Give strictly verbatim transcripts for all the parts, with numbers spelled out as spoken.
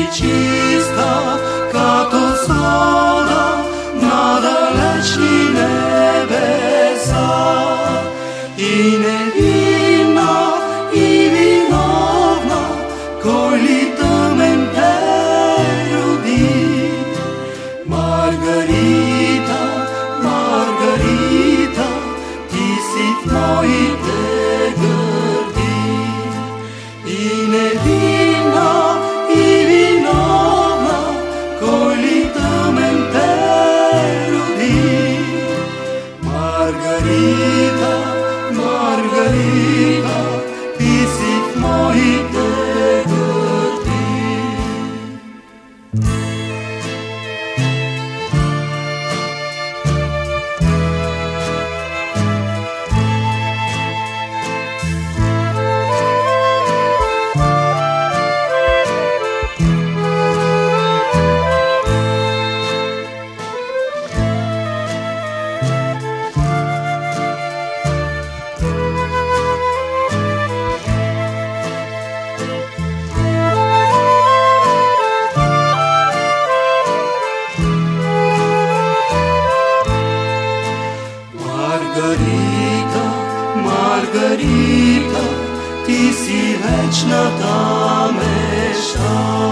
чиста, като свода на далечни небеса. И невинна, и виновна, кой ли тъмен те роди? Маргарита, Маргарита, ти си в моите гърди. И невинна, и виновна, кой ли тъмен те роди? Маргарита, Маргарита, ти си в моите гърди. Маргарита, Маргарита, ти си вечната мечта,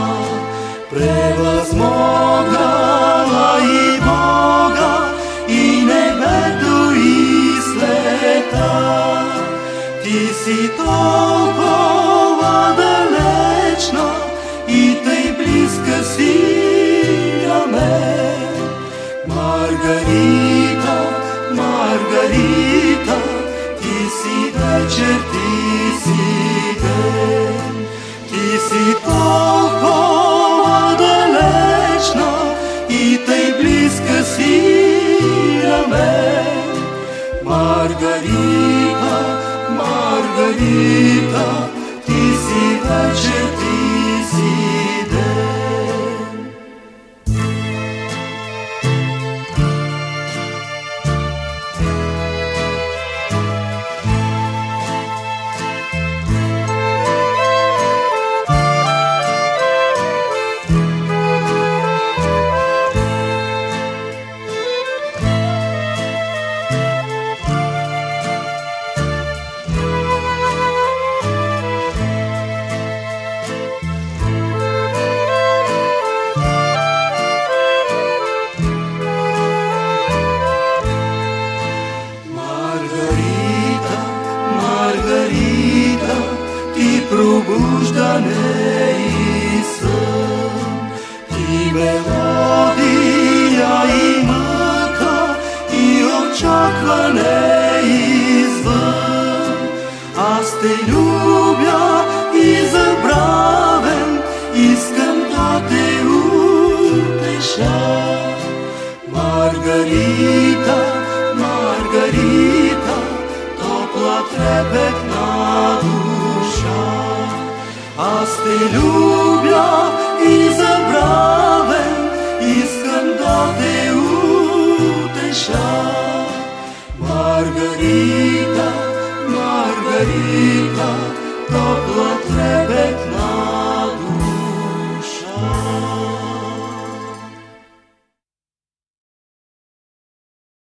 превъзмогнала и Бога, и небето, и света. Ти си толкова далечна и тъй близка си на мен. Маргарита, Маргарита, ти си вечер, ти си ден. Ти си толкова далечна и тъй близка си на мен. Маргарита, Маргарита, ти си вечер, ти си ден. Маргарита, ти пробуждане и сън, ти мелодия и мъка, и очакване извън. Аз те любя и забравен, искам да те утеша. Маргарита, Маргарита, топла трепетна душа, аз те любя